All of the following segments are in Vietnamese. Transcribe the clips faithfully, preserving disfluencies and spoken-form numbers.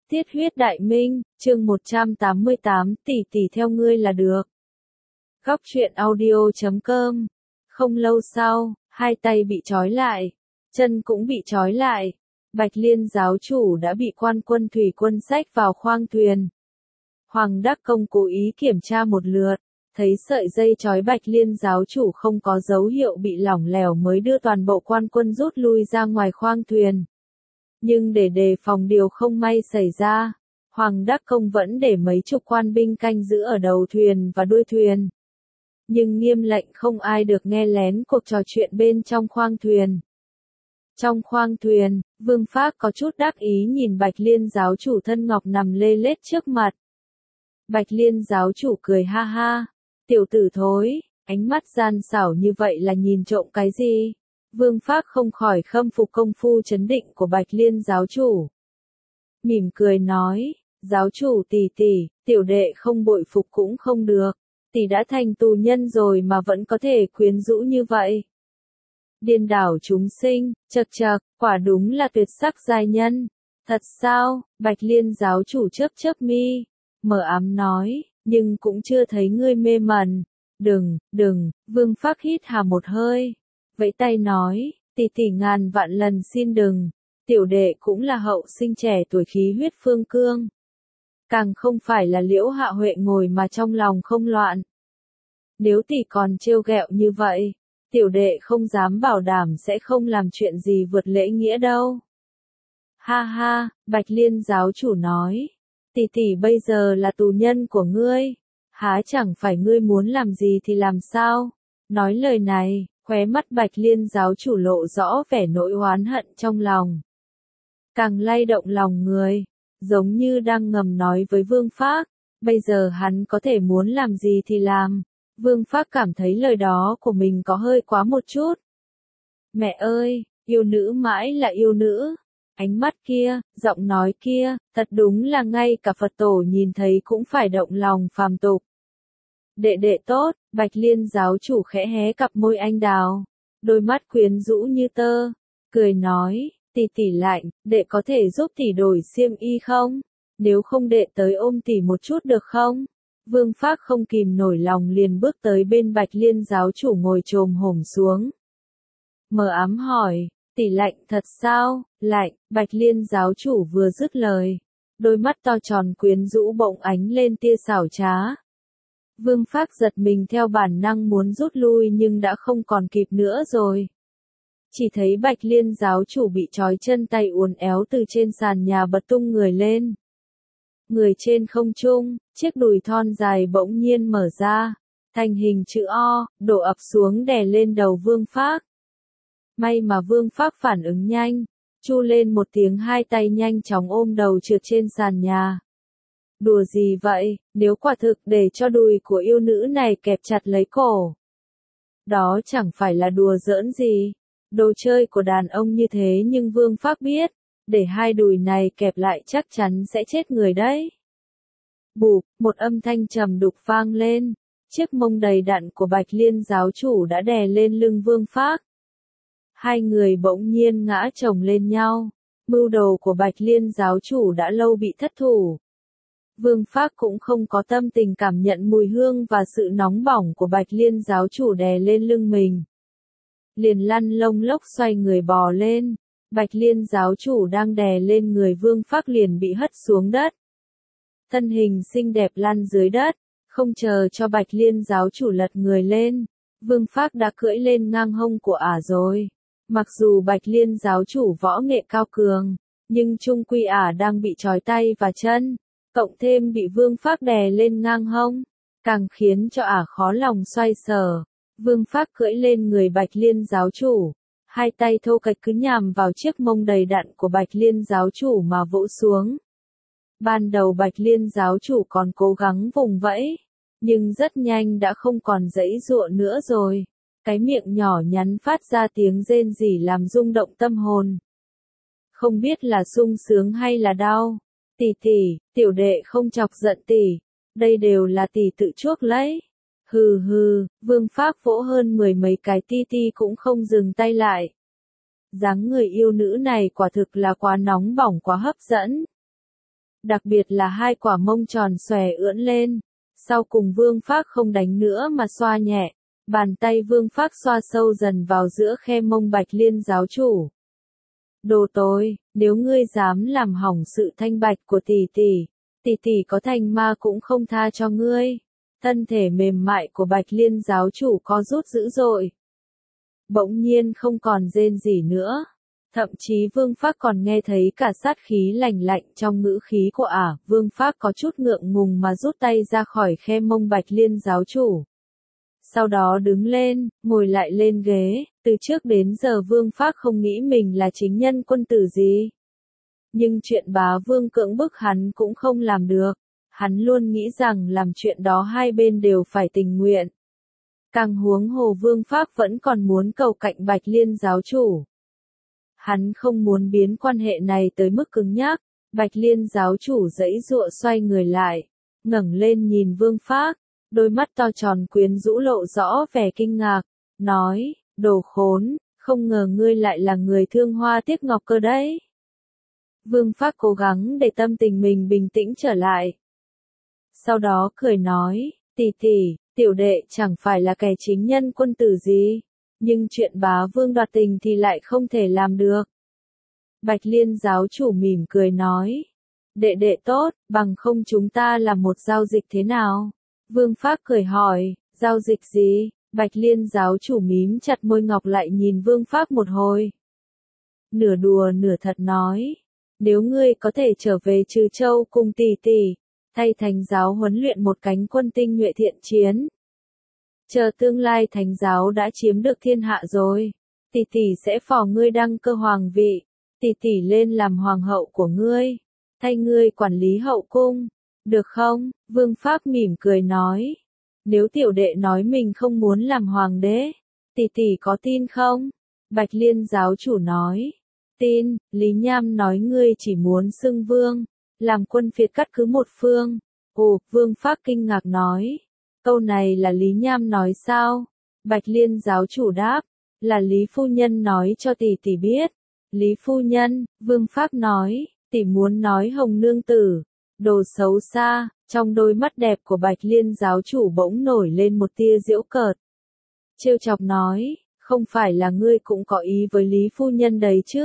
Tiết huyết đại minh, chương một trăm tám mươi tám, tỷ tỷ theo ngươi là được. Góc truyện audio chấm com. Không lâu sau, hai tay bị trói lại, chân cũng bị trói lại. Bạch Liên giáo chủ đã bị quan quân thủy quân xách vào khoang thuyền. Hoàng Đắc Công cố ý kiểm tra một lượt, thấy sợi dây trói Bạch Liên giáo chủ không có dấu hiệu bị lỏng lẻo mới đưa toàn bộ quan quân rút lui ra ngoài khoang thuyền. Nhưng để đề phòng điều không may xảy ra, Hoàng Đắc Công vẫn để mấy chục quan binh canh giữ ở đầu thuyền và đuôi thuyền. Nhưng nghiêm lệnh không ai được nghe lén cuộc trò chuyện bên trong khoang thuyền. Trong khoang thuyền, Vương Phác có chút đắc ý nhìn Bạch Liên giáo chủ thân ngọc nằm lê lết trước mặt. Bạch Liên giáo chủ cười ha ha, tiểu tử thối, ánh mắt gian xảo như vậy là nhìn trộm cái gì? Vương Phác không khỏi khâm phục công phu trấn định của Bạch Liên giáo chủ. Mỉm cười nói, giáo chủ tỷ tỷ, tiểu đệ không bội phục cũng không được, tỷ đã thành tù nhân rồi mà vẫn có thể quyến rũ như vậy. Điên đảo chúng sinh, chậc chậc, quả đúng là tuyệt sắc giai nhân. Thật sao? Bạch Liên giáo chủ chớp chớp mi, mờ ám nói, nhưng cũng chưa thấy ngươi mê mẩn. Đừng, đừng, Vương Phác hít hà một hơi. Vẫy tay nói, tỷ tỷ ngàn vạn lần xin đừng, tiểu đệ cũng là hậu sinh trẻ tuổi khí huyết phương cương. Càng không phải là Liễu Hạ Huệ ngồi mà trong lòng không loạn. Nếu tỷ còn trêu ghẹo như vậy, tiểu đệ không dám bảo đảm sẽ không làm chuyện gì vượt lễ nghĩa đâu. Ha ha, Bạch Liên giáo chủ nói, tỷ tỷ bây giờ là tù nhân của ngươi, há chẳng phải ngươi muốn làm gì thì làm sao? Nói lời này, khóe mắt Bạch Liên giáo chủ lộ rõ vẻ nỗi oán hận trong lòng. Càng lay động lòng người, giống như đang ngầm nói với Vương Phác, bây giờ hắn có thể muốn làm gì thì làm. Vương Phác cảm thấy lời đó của mình có hơi quá một chút. Mẹ ơi, yêu nữ mãi là yêu nữ. Ánh mắt kia, giọng nói kia, thật đúng là ngay cả Phật tổ nhìn thấy cũng phải động lòng phàm tục. Đệ đệ tốt, Bạch Liên giáo chủ khẽ hé cặp môi anh đào, đôi mắt quyến rũ như tơ, cười nói, tỷ tỷ lạnh, đệ có thể giúp tỷ đổi xiêm y không? Nếu không đệ tới ôm tỷ một chút được không? Vương Phác không kìm nổi lòng liền bước tới bên Bạch Liên giáo chủ ngồi chồm hổm xuống. Mờ ám hỏi, tỷ lạnh thật sao? Lạnh, Bạch Liên giáo chủ vừa dứt lời, đôi mắt to tròn quyến rũ bỗng ánh lên tia xảo trá. Vương Phác giật mình theo bản năng muốn rút lui nhưng đã không còn kịp nữa rồi. Chỉ thấy Bạch Liên giáo chủ bị trói chân tay uốn éo từ trên sàn nhà bật tung người lên. Người trên không trung, chiếc đùi thon dài bỗng nhiên mở ra, thành hình chữ O, đổ ập xuống đè lên đầu Vương Phác. May mà Vương Phác phản ứng nhanh, chu lên một tiếng hai tay nhanh chóng ôm đầu trượt trên sàn nhà. Đùa gì vậy, nếu quả thực để cho đùi của yêu nữ này kẹp chặt lấy cổ. Đó chẳng phải là đùa giỡn gì, đồ chơi của đàn ông như thế nhưng Vương Phác biết, để hai đùi này kẹp lại chắc chắn sẽ chết người đấy. Bụp, một âm thanh trầm đục vang lên, chiếc mông đầy đặn của Bạch Liên giáo chủ đã đè lên lưng Vương Phác. Hai người bỗng nhiên ngã chồng lên nhau, mưu đồ của Bạch Liên giáo chủ đã lâu bị thất thủ. Vương Phác cũng không có tâm tình cảm nhận mùi hương và sự nóng bỏng của Bạch Liên giáo chủ đè lên lưng mình. Liền lăn lông lốc xoay người bò lên, Bạch Liên giáo chủ đang đè lên người Vương Phác liền bị hất xuống đất. Thân hình xinh đẹp lăn dưới đất, không chờ cho Bạch Liên giáo chủ lật người lên, Vương Phác đã cưỡi lên ngang hông của ả rồi. Mặc dù Bạch Liên giáo chủ võ nghệ cao cường, nhưng chung quy ả đang bị trói tay và chân. Cộng thêm bị Vương Phác đè lên ngang hông, càng khiến cho ả khó lòng xoay sở. Vương Phác cưỡi lên người Bạch Liên giáo chủ, hai tay thô kệch cứ nhằm vào chiếc mông đầy đặn của Bạch Liên giáo chủ mà vỗ xuống. Ban đầu Bạch Liên giáo chủ còn cố gắng vùng vẫy, nhưng rất nhanh đã không còn giãy giụa nữa rồi. Cái miệng nhỏ nhắn phát ra tiếng rên rỉ làm rung động tâm hồn. Không biết là sung sướng hay là đau. Tỷ tỷ, tiểu đệ không chọc giận tỷ, đây đều là tỷ tự chuốc lấy. Hừ hừ, Vương Phác vỗ hơn mười mấy cái ti ti cũng không dừng tay lại. Dáng người yêu nữ này quả thực là quá nóng bỏng quá hấp dẫn. đặc biệt là hai quả mông tròn xòe ưỡn lên. Sau cùng Vương Phác không đánh nữa mà xoa nhẹ, bàn tay Vương Phác xoa sâu dần vào giữa khe mông Bạch Liên giáo chủ. Đồ tối, nếu ngươi dám làm hỏng sự thanh bạch của tỷ tỷ, tỷ tỷ có thành ma cũng không tha cho ngươi. Thân thể mềm mại của Bạch Liên giáo chủ co rút dữ dội. Bỗng nhiên không còn rên gì nữa. Thậm chí Vương Phác còn nghe thấy cả sát khí lạnh lạnh trong ngữ khí của ả. Vương Phác có chút ngượng ngùng mà rút tay ra khỏi khe mông Bạch Liên giáo chủ. Sau đó đứng lên, ngồi lại lên ghế. Từ trước đến giờ Vương Phác không nghĩ mình là chính nhân quân tử gì. Nhưng chuyện bá vương cưỡng bức hắn cũng không làm được. Hắn luôn nghĩ rằng làm chuyện đó hai bên đều phải tình nguyện. Càng huống hồ Vương Phác vẫn còn muốn cầu cạnh Bạch Liên giáo chủ. Hắn không muốn biến quan hệ này tới mức cứng nhắc. Bạch Liên giáo chủ giãy giụa xoay người lại, ngẩng lên nhìn Vương Phác, đôi mắt to tròn quyến rũ lộ rõ vẻ kinh ngạc, nói, đồ khốn, không ngờ ngươi lại là người thương hoa tiếc ngọc cơ đấy. Vương Phác cố gắng để tâm tình mình bình tĩnh trở lại. Sau đó cười nói, tỷ tỷ, tiểu đệ chẳng phải là kẻ chính nhân quân tử gì, nhưng chuyện bá vương đoạt tình thì lại không thể làm được. Bạch Liên giáo chủ mỉm cười nói, đệ đệ tốt, bằng không chúng ta làm một giao dịch thế nào? Vương Phác cười hỏi, giao dịch gì? Bạch Liên giáo chủ mím chặt môi ngọc lại nhìn Vương Phác một hồi. Nửa đùa nửa thật nói, nếu ngươi có thể trở về Trừ Châu cùng tỷ tỷ, thay thánh giáo huấn luyện một cánh quân tinh nhuệ thiện chiến. Chờ tương lai thánh giáo đã chiếm được thiên hạ rồi, tỷ tỷ sẽ phò ngươi đăng cơ hoàng vị, tỷ tỷ lên làm hoàng hậu của ngươi, thay ngươi quản lý hậu cung, được không? Vương Phác mỉm cười nói, nếu tiểu đệ nói mình không muốn làm hoàng đế, tỷ tỷ có tin không? Bạch Liên giáo chủ nói, tin. Lý Nham nói ngươi chỉ muốn xưng vương, làm quân phiệt cắt cứ một phương. Ồ, Vương Phác kinh ngạc nói, câu này là Lý Nham nói sao? Bạch Liên giáo chủ đáp, là Lý phu nhân nói cho tỷ tỷ biết. Lý phu nhân, Vương Phác nói, tỷ muốn nói Hồng nương tử, đồ xấu xa. Trong đôi mắt đẹp của Bạch Liên giáo chủ bỗng nổi lên một tia giễu cợt. Trêu chọc nói, không phải là ngươi cũng có ý với Lý phu nhân đấy chứ?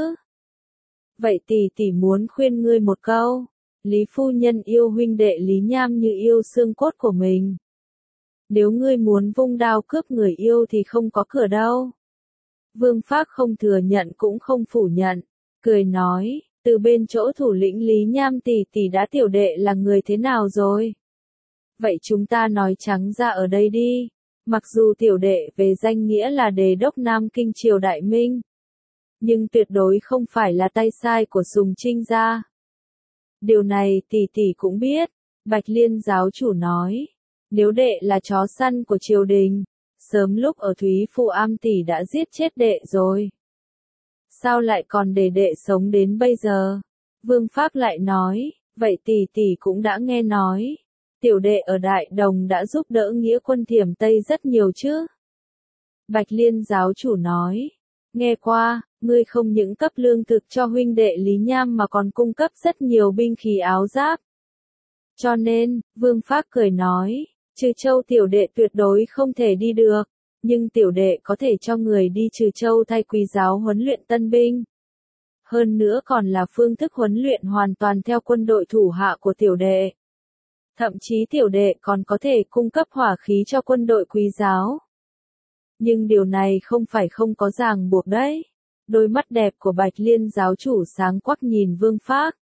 Vậy tỷ tỷ muốn khuyên ngươi một câu, Lý phu nhân yêu huynh đệ Lý Nham như yêu xương cốt của mình. Nếu ngươi muốn vung đao cướp người yêu thì không có cửa đâu. Vương Phác không thừa nhận cũng không phủ nhận, cười nói, từ bên chỗ thủ lĩnh Lý Nham tỷ tỷ đã tiểu đệ là người thế nào rồi? Vậy chúng ta nói trắng ra ở đây đi, mặc dù tiểu đệ về danh nghĩa là đề đốc Nam Kinh triều Đại Minh, nhưng tuyệt đối không phải là tay sai của Sùng Trinh gia. Điều này tỷ tỷ cũng biết, Bạch Liên giáo chủ nói, nếu đệ là chó săn của triều đình, sớm lúc ở Thúy Phụ Am tỷ đã giết chết đệ rồi. Sao lại còn để đệ sống đến bây giờ? Vương Phác lại nói, vậy tỷ tỷ cũng đã nghe nói, tiểu đệ ở Đại Đồng đã giúp đỡ nghĩa quân Thiểm Tây rất nhiều chứ? Bạch Liên giáo chủ nói, nghe qua, ngươi không những cấp lương thực cho huynh đệ Lý Nham mà còn cung cấp rất nhiều binh khí áo giáp. Cho nên, Vương Phác cười nói, Trừ Châu tiểu đệ tuyệt đối không thể đi được, nhưng tiểu đệ có thể cho người đi Trừ Châu thay Quý giáo huấn luyện tân binh. Hơn nữa còn là phương thức huấn luyện hoàn toàn theo quân đội thủ hạ của tiểu đệ. Thậm chí tiểu đệ còn có thể cung cấp hỏa khí cho quân đội Quý giáo. Nhưng điều này không phải không có ràng buộc đấy. Đôi mắt đẹp của Bạch Liên giáo chủ sáng quắc nhìn Vương Phác.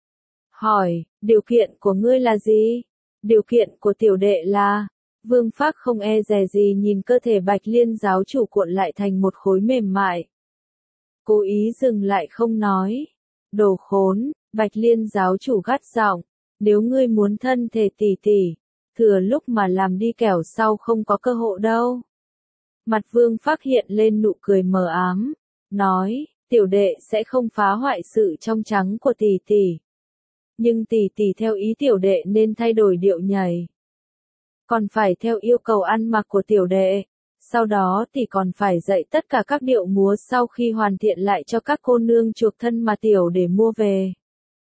Hỏi, điều kiện của ngươi là gì? Điều kiện của tiểu đệ là... Vương Phác không e dè gì nhìn cơ thể Bạch Liên giáo chủ cuộn lại thành một khối mềm mại. Cố ý dừng lại không nói. Đồ khốn, Bạch Liên giáo chủ gắt giọng, nếu ngươi muốn thân thể tỷ tỷ, thừa lúc mà làm đi kẻo sau không có cơ hội đâu. Mặt Vương Phác hiện lên nụ cười mờ ám, nói, tiểu đệ sẽ không phá hoại sự trong trắng của tỷ tỷ. Nhưng tỷ tỷ theo ý tiểu đệ nên thay đổi điệu nhảy. Còn phải theo yêu cầu ăn mặc của tiểu đệ. Sau đó tỷ còn phải dạy tất cả các điệu múa sau khi hoàn thiện lại cho các cô nương chuộc thân mà tiểu để mua về.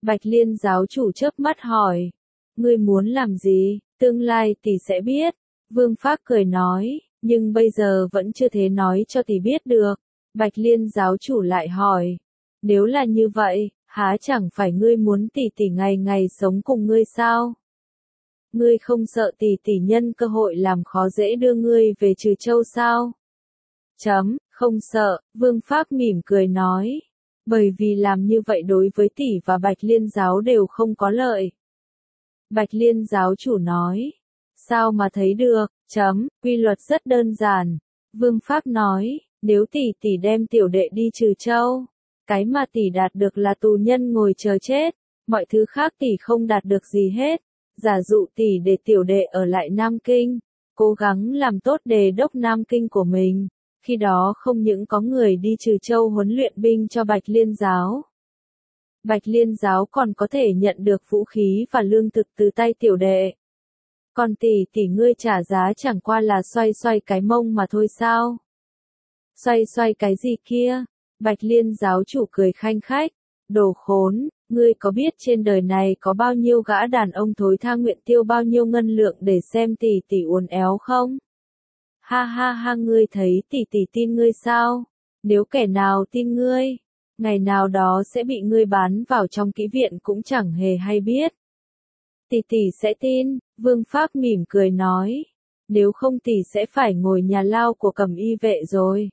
Bạch Liên giáo chủ chớp mắt hỏi. Ngươi muốn làm gì, tương lai tỷ sẽ biết. Vương Phác cười nói, nhưng bây giờ vẫn chưa thể nói cho tỷ biết được. Bạch Liên giáo chủ lại hỏi. Nếu là như vậy, há chẳng phải ngươi muốn tỷ tỷ ngày ngày sống cùng ngươi sao? Ngươi không sợ tỷ tỷ nhân cơ hội làm khó dễ đưa ngươi về Trừ Châu sao? Chấm, không sợ, Vương Phác mỉm cười nói. Bởi vì làm như vậy đối với tỷ và Bạch Liên giáo đều không có lợi. Bạch Liên giáo chủ nói. Sao mà thấy được, chấm, quy luật rất đơn giản. Vương Phác nói, nếu tỷ tỷ đem tiểu đệ đi Trừ Châu, cái mà tỷ đạt được là tù nhân ngồi chờ chết, mọi thứ khác tỷ không đạt được gì hết. Giả dụ tỷ để tiểu đệ ở lại Nam Kinh, cố gắng làm tốt đề đốc Nam Kinh của mình, khi đó không những có người đi Trừ Châu huấn luyện binh cho Bạch Liên giáo. Bạch Liên giáo còn có thể nhận được vũ khí và lương thực từ tay tiểu đệ. Còn tỷ tỷ ngươi trả giá chẳng qua là xoay xoay cái mông mà thôi sao? Xoay xoay cái gì kia? Bạch Liên giáo chủ cười khanh khách. Đồ khốn, ngươi có biết trên đời này có bao nhiêu gã đàn ông thối tha nguyện tiêu bao nhiêu ngân lượng để xem tỷ tỷ uốn éo không? Ha ha ha, ngươi thấy tỷ tỷ tin ngươi sao? Nếu kẻ nào tin ngươi, ngày nào đó sẽ bị ngươi bán vào trong kỹ viện cũng chẳng hề hay biết. Tỷ tỷ sẽ tin, Vương Phác mỉm cười nói. Nếu không tỷ sẽ phải ngồi nhà lao của Cẩm Y vệ rồi.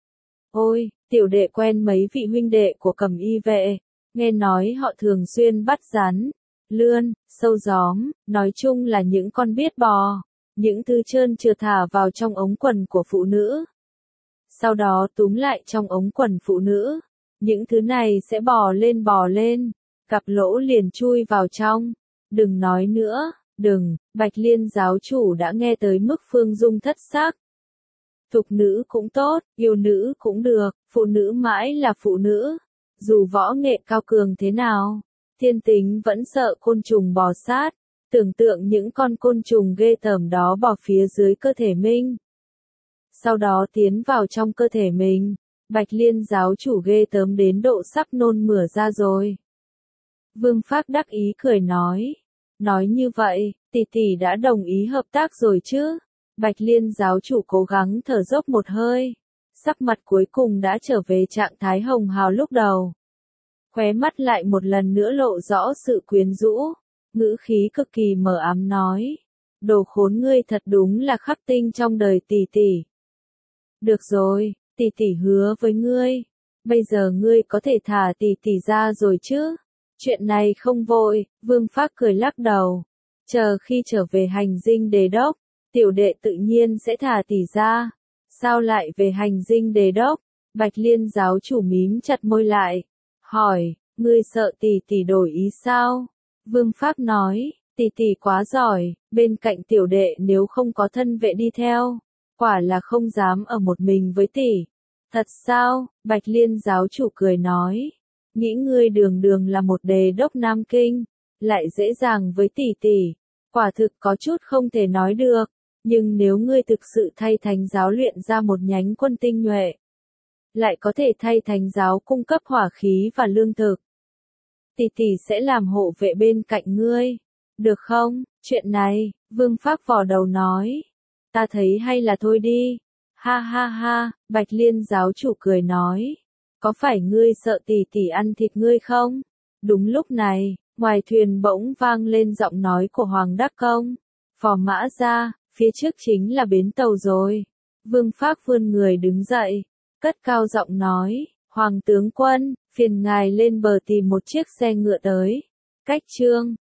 Ôi, tiểu đệ quen mấy vị huynh đệ của Cẩm Y vệ, nghe nói họ thường xuyên bắt rắn, lươn, sâu gióm, nói chung là những con biết bò, những thứ trơn trượt thả vào trong ống quần của phụ nữ. Sau đó túm lại trong ống quần phụ nữ, những thứ này sẽ bò lên bò lên, gặp lỗ liền chui vào trong. Đừng nói nữa, đừng, Bạch Liên giáo chủ đã nghe tới mức Phương Dung thất sắc. Thục nữ cũng tốt, yêu nữ cũng được, phụ nữ mãi là phụ nữ. Dù võ nghệ cao cường thế nào, thiên tính vẫn sợ côn trùng bò sát. Tưởng tượng những con côn trùng ghê tởm đó bò phía dưới cơ thể mình. Sau đó tiến vào trong cơ thể mình, Bạch Liên giáo chủ ghê tởm đến độ sắp nôn mửa ra rồi. Vương Phác đắc ý cười nói. Nói như vậy, tỷ tỷ đã đồng ý hợp tác rồi chứ? Bạch Liên giáo chủ cố gắng thở dốc một hơi. Sắc mặt cuối cùng đã trở về trạng thái hồng hào lúc đầu. Khóe mắt lại một lần nữa lộ rõ sự quyến rũ. Ngữ khí cực kỳ mờ ám nói. Đồ khốn, ngươi thật đúng là khắc tinh trong đời tỷ tỷ. Được rồi, tỷ tỷ hứa với ngươi. Bây giờ ngươi có thể thả tỷ tỷ ra rồi chứ? Chuyện này không vội, Vương Phác cười lắc đầu. Chờ khi trở về hành dinh đề đốc, tiểu đệ tự nhiên sẽ thả tỷ ra. Sao lại về hành dinh đề đốc? Bạch Liên giáo chủ mím chặt môi lại. Hỏi, ngươi sợ tỷ tỷ đổi ý sao? Vương Phác nói, tỷ tỷ quá giỏi, bên cạnh tiểu đệ nếu không có thân vệ đi theo, quả là không dám ở một mình với tỷ. Thật sao? Bạch Liên giáo chủ cười nói. Nghĩ ngươi đường đường là một đề đốc Nam Kinh, lại dễ dàng với tỷ tỷ, quả thực có chút không thể nói được, nhưng nếu ngươi thực sự thay Thánh giáo luyện ra một nhánh quân tinh nhuệ, lại có thể thay Thánh giáo cung cấp hỏa khí và lương thực, tỷ tỷ sẽ làm hộ vệ bên cạnh ngươi, được không? Chuyện này, Vương Phác vò đầu nói, ta thấy hay là thôi đi. Ha ha ha, Bạch Liên giáo chủ cười nói. Có phải ngươi sợ tỷ tỷ ăn thịt ngươi không? Đúng lúc này, ngoài thuyền bỗng vang lên giọng nói của Hoàng Đắc Công. Phò mã ra, phía trước chính là bến tàu rồi. Vương Phác vươn người đứng dậy, cất cao giọng nói, Hoàng tướng quân, phiền ngài lên bờ tìm một chiếc xe ngựa tới. Cách chương